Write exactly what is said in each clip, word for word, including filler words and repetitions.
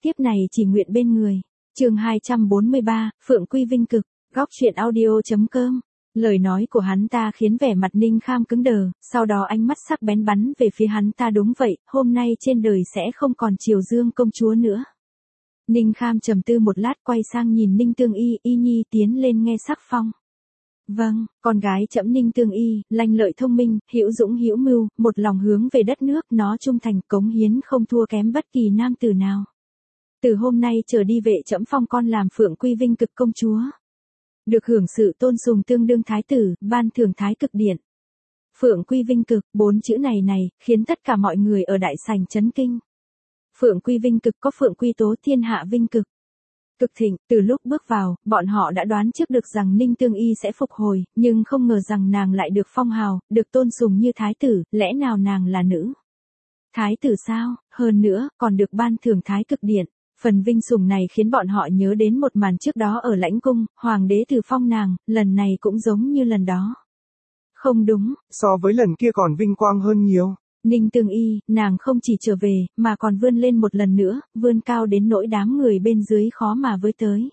tiếp này chỉ nguyện bên người. Chương hai trăm bốn mươi ba, Phượng Quy Vinh Cực, góc truyện audio chấm com. Lời nói của hắn ta khiến vẻ mặt Ninh Kham cứng đờ, sau đó ánh mắt sắc bén bắn về phía hắn ta. Đúng vậy, hôm nay trên đời sẽ không còn Triều Dương công chúa nữa. Ninh Kham trầm tư một lát quay sang nhìn Ninh Tương Y, Y Nhi tiến lên nghe sắc phong. Vâng, con gái trẫm Ninh Tương Y, lanh lợi thông minh, hữu dũng hữu mưu, một lòng hướng về đất nước, nó trung thành cống hiến không thua kém bất kỳ nam tử nào. Từ hôm nay trở đi vệ trẫm phong con làm Phượng Quy Vinh Cực công chúa. Được hưởng sự tôn sùng tương đương thái tử, ban thưởng thái cực điện. Phượng Quy Vinh Cực, bốn chữ này này, khiến tất cả mọi người ở đại sảnh chấn kinh. Phượng Quy Vinh Cực có Phượng Quy Tố thiên hạ vinh cực. Cực thịnh, từ lúc bước vào, bọn họ đã đoán trước được rằng Ninh Tương Y sẽ phục hồi, nhưng không ngờ rằng nàng lại được phong hào, được tôn sùng như thái tử, lẽ nào nàng là nữ? Thái tử sao, hơn nữa, còn được ban thưởng thái cực điện. Phần vinh sủng này khiến bọn họ nhớ đến một màn trước đó ở lãnh cung, hoàng đế từ phong nàng, lần này cũng giống như lần đó. Không đúng, so với lần kia còn vinh quang hơn nhiều. Ninh Tương Y, nàng không chỉ trở về, mà còn vươn lên một lần nữa, vươn cao đến nỗi đám người bên dưới khó mà với tới.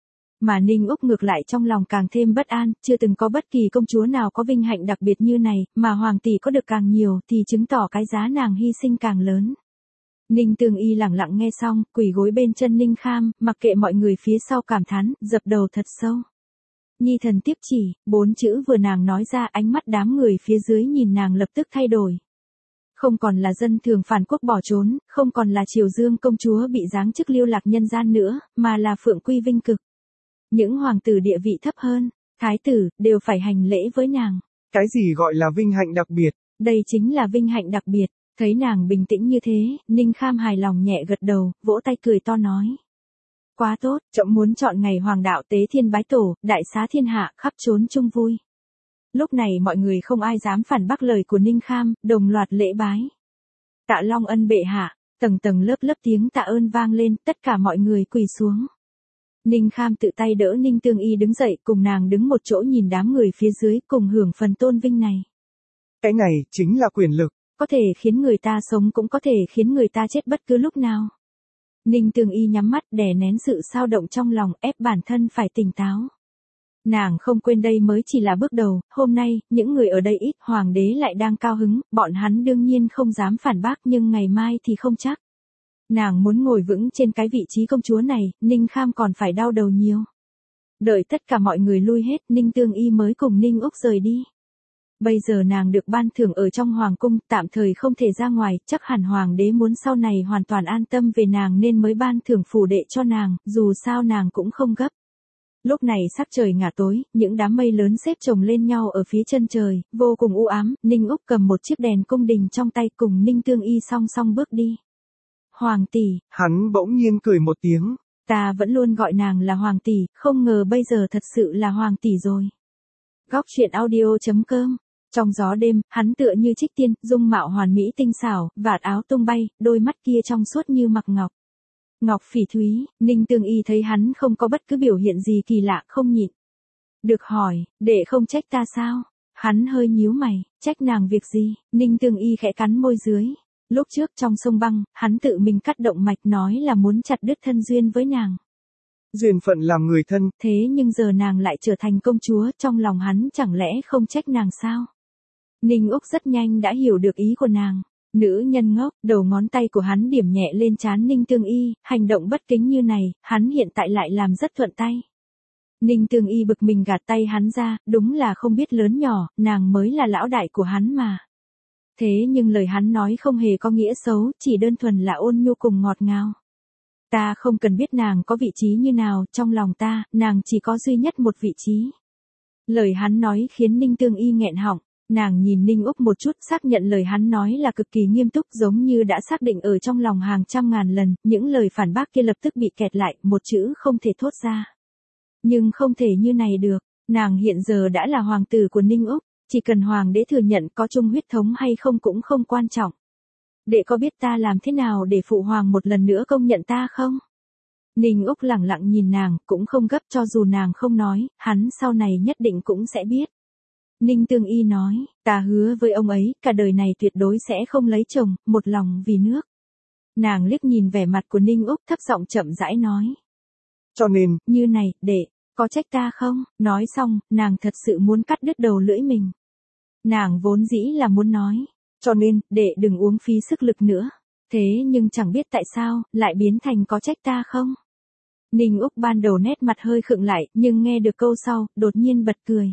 Mà Ninh Úc ngược lại trong lòng càng thêm bất an, chưa từng có bất kỳ công chúa nào có vinh hạnh đặc biệt như này, mà hoàng tỷ có được càng nhiều thì chứng tỏ cái giá nàng hy sinh càng lớn. Ninh Tương Y lặng lặng nghe xong, quỳ gối bên chân Ninh Kham, mặc kệ mọi người phía sau cảm thán, dập đầu thật sâu. Nhi thần tiếp chỉ, bốn chữ vừa nàng nói ra, ánh mắt đám người phía dưới nhìn nàng lập tức thay đổi. Không còn là dân thường phản quốc bỏ trốn, không còn là Triều Dương công chúa bị giáng chức lưu lạc nhân gian nữa, mà là Phượng Quy Vinh Cực. Những hoàng tử địa vị thấp hơn, thái tử, đều phải hành lễ với nàng. Cái gì gọi là vinh hạnh đặc biệt? Đây chính là vinh hạnh đặc biệt. Thấy nàng bình tĩnh như thế, Ninh Kham hài lòng nhẹ gật đầu, vỗ tay cười to nói. Quá tốt, trẫm muốn chọn ngày hoàng đạo tế thiên bái tổ, đại xá thiên hạ, khắp trốn chung vui. Lúc này mọi người không ai dám phản bác lời của Ninh Kham, đồng loạt lễ bái. Tạ Long Ân bệ hạ, tầng tầng lớp lớp tiếng tạ ơn vang lên, tất cả mọi người quỳ xuống. Ninh Kham tự tay đỡ Ninh Tương Y đứng dậy, cùng nàng đứng một chỗ nhìn đám người phía dưới cùng hưởng phần tôn vinh này. Cái này chính là quyền lực. Có thể khiến người ta sống cũng có thể khiến người ta chết bất cứ lúc nào. Ninh Tương Y nhắm mắt đè nén sự xao động trong lòng, ép bản thân phải tỉnh táo. Nàng không quên đây mới chỉ là bước đầu, hôm nay, những người ở đây ít, hoàng đế lại đang cao hứng, bọn hắn đương nhiên không dám phản bác nhưng ngày mai thì không chắc. Nàng muốn ngồi vững trên cái vị trí công chúa này, Ninh Kham còn phải đau đầu nhiều. Đợi tất cả mọi người lui hết, Ninh Tương Y mới cùng Ninh Úc rời đi. Bây giờ nàng được ban thưởng ở trong hoàng cung, tạm thời không thể ra ngoài, chắc hẳn hoàng đế muốn sau này hoàn toàn an tâm về nàng nên mới ban thưởng phủ đệ cho nàng, dù sao nàng cũng không gấp. Lúc này sắc trời ngả tối, những đám mây lớn xếp chồng lên nhau ở phía chân trời, vô cùng u ám, Ninh Úc cầm một chiếc đèn cung đình trong tay cùng Ninh Tương Y song song bước đi. Hoàng tỷ, hắn bỗng nhiên cười một tiếng. Ta vẫn luôn gọi nàng là hoàng tỷ, không ngờ bây giờ thật sự là hoàng tỷ rồi. Góc truyện audio chấm com. Trong gió đêm, hắn tựa như trích tiên, dung mạo hoàn mỹ tinh xảo, vạt áo tung bay, đôi mắt kia trong suốt như mặc ngọc. Ngọc phỉ thúy, Ninh Tương Y thấy hắn không có bất cứ biểu hiện gì kỳ lạ, không nhịn. Được hỏi, đệ không trách ta sao? Hắn hơi nhíu mày, trách nàng việc gì? Ninh Tương Y khẽ cắn môi dưới. Lúc trước trong sông băng, hắn tự mình cắt động mạch nói là muốn chặt đứt thân duyên với nàng. Duyên phận làm người thân. Thế nhưng giờ nàng lại trở thành công chúa, trong lòng hắn chẳng lẽ không trách nàng sao? Ninh Úc rất nhanh đã hiểu được ý của nàng. Nữ nhân ngốc, đầu ngón tay của hắn điểm nhẹ lên trán Ninh Tương Y, hành động bất kính như này, hắn hiện tại lại làm rất thuận tay. Ninh Tương Y bực mình gạt tay hắn ra, đúng là không biết lớn nhỏ, nàng mới là lão đại của hắn mà. Thế nhưng lời hắn nói không hề có nghĩa xấu, chỉ đơn thuần là ôn nhu cùng ngọt ngào. Ta không cần biết nàng có vị trí như nào, trong lòng ta, nàng chỉ có duy nhất một vị trí. Lời hắn nói khiến Ninh Tương Y nghẹn họng. Nàng nhìn Ninh Úc một chút, xác nhận lời hắn nói là cực kỳ nghiêm túc, giống như đã xác định ở trong lòng hàng trăm ngàn lần, những lời phản bác kia lập tức bị kẹt lại, một chữ không thể thốt ra. Nhưng không thể như này được, nàng hiện giờ đã là hoàng tử của Ninh Úc, chỉ cần hoàng đế thừa nhận có chung huyết thống hay không cũng không quan trọng. Đệ có biết ta làm thế nào để phụ hoàng một lần nữa công nhận ta không? Ninh Úc lặng lặng nhìn nàng, cũng không gấp, cho dù nàng không nói, hắn sau này nhất định cũng sẽ biết. Ninh Tương Y nói, ta hứa với ông ấy, cả đời này tuyệt đối sẽ không lấy chồng, một lòng vì nước. Nàng liếc nhìn vẻ mặt của Ninh Úc thấp giọng chậm rãi nói. Cho nên, như này, đệ, có trách ta không? Nói xong, nàng thật sự muốn cắt đứt đầu lưỡi mình. Nàng vốn dĩ là muốn nói. Cho nên, đệ đừng uống phí sức lực nữa. Thế nhưng chẳng biết tại sao, lại biến thành có trách ta không? Ninh Úc ban đầu nét mặt hơi khựng lại, nhưng nghe được câu sau, đột nhiên bật cười.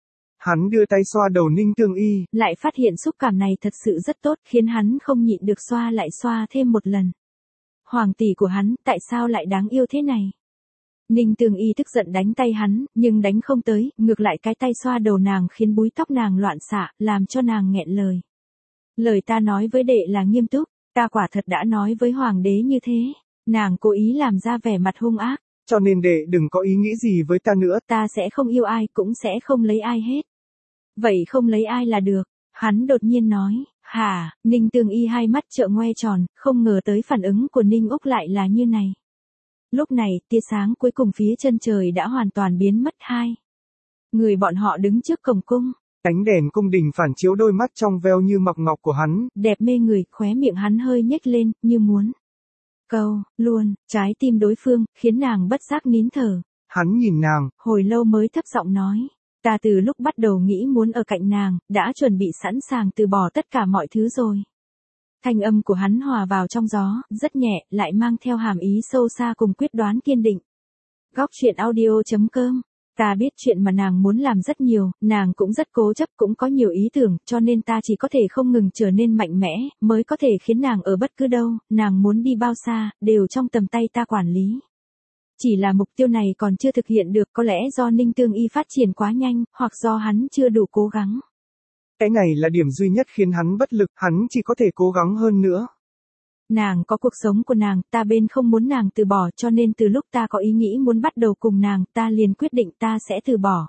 Hắn đưa tay xoa đầu Ninh Tương Y. Lại phát hiện xúc cảm này thật sự rất tốt, khiến hắn không nhịn được xoa lại xoa thêm một lần. Hoàng tỷ của hắn, tại sao lại đáng yêu thế này? Ninh Tương Y tức giận đánh tay hắn, nhưng đánh không tới, ngược lại cái tay xoa đầu nàng khiến búi tóc nàng loạn xạ, làm cho nàng nghẹn lời. Lời ta nói với đệ là nghiêm túc, ta quả thật đã nói với hoàng đế như thế. Nàng cố ý làm ra vẻ mặt hung ác. Cho nên đệ đừng có ý nghĩ gì với ta nữa. Ta sẽ không yêu ai, cũng sẽ không lấy ai hết. Vậy không lấy ai là được. Hắn đột nhiên nói. Hả? Ninh Tương Y hai mắt trợn ngoe tròn, không ngờ tới phản ứng của Ninh Úc lại là như này. Lúc này, tia sáng cuối cùng phía chân trời đã hoàn toàn biến mất hai. Người bọn họ đứng trước cổng cung. Ánh đèn cung đình phản chiếu đôi mắt trong veo như ngọc ngọc của hắn. Đẹp mê người, khóe miệng hắn hơi nhếch lên, như muốn câu, luôn, trái tim đối phương, khiến nàng bất giác nín thở. Hắn nhìn nàng, hồi lâu mới thấp giọng nói. Ta từ lúc bắt đầu nghĩ muốn ở cạnh nàng, đã chuẩn bị sẵn sàng từ bỏ tất cả mọi thứ rồi. Thanh âm của hắn hòa vào trong gió, rất nhẹ, lại mang theo hàm ý sâu xa cùng quyết đoán kiên định. Góc truyện audio chấm com. Ta biết chuyện mà nàng muốn làm rất nhiều, nàng cũng rất cố chấp, cũng có nhiều ý tưởng, cho nên ta chỉ có thể không ngừng trở nên mạnh mẽ, mới có thể khiến nàng ở bất cứ đâu, nàng muốn đi bao xa, đều trong tầm tay ta quản lý. Chỉ là mục tiêu này còn chưa thực hiện được, có lẽ do Ninh Tương Y phát triển quá nhanh, hoặc do hắn chưa đủ cố gắng. Cái này là điểm duy nhất khiến hắn bất lực, hắn chỉ có thể cố gắng hơn nữa. Nàng có cuộc sống của nàng, ta bên không muốn nàng từ bỏ, cho nên từ lúc ta có ý nghĩ muốn bắt đầu cùng nàng, ta liền quyết định ta sẽ từ bỏ.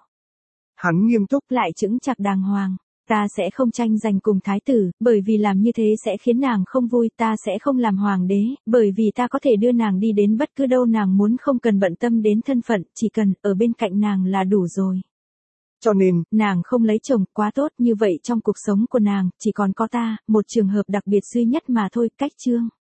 Hắn nghiêm túc, lại chững chạc đàng hoàng. Ta sẽ không tranh giành cùng thái tử, bởi vì làm như thế sẽ khiến nàng không vui, ta sẽ không làm hoàng đế, bởi vì ta có thể đưa nàng đi đến bất cứ đâu nàng muốn, không cần bận tâm đến thân phận, chỉ cần ở bên cạnh nàng là đủ rồi. Cho nên, nàng không lấy chồng, quá tốt, như vậy trong cuộc sống của nàng, chỉ còn có ta, một trường hợp đặc biệt duy nhất mà thôi, cách chương.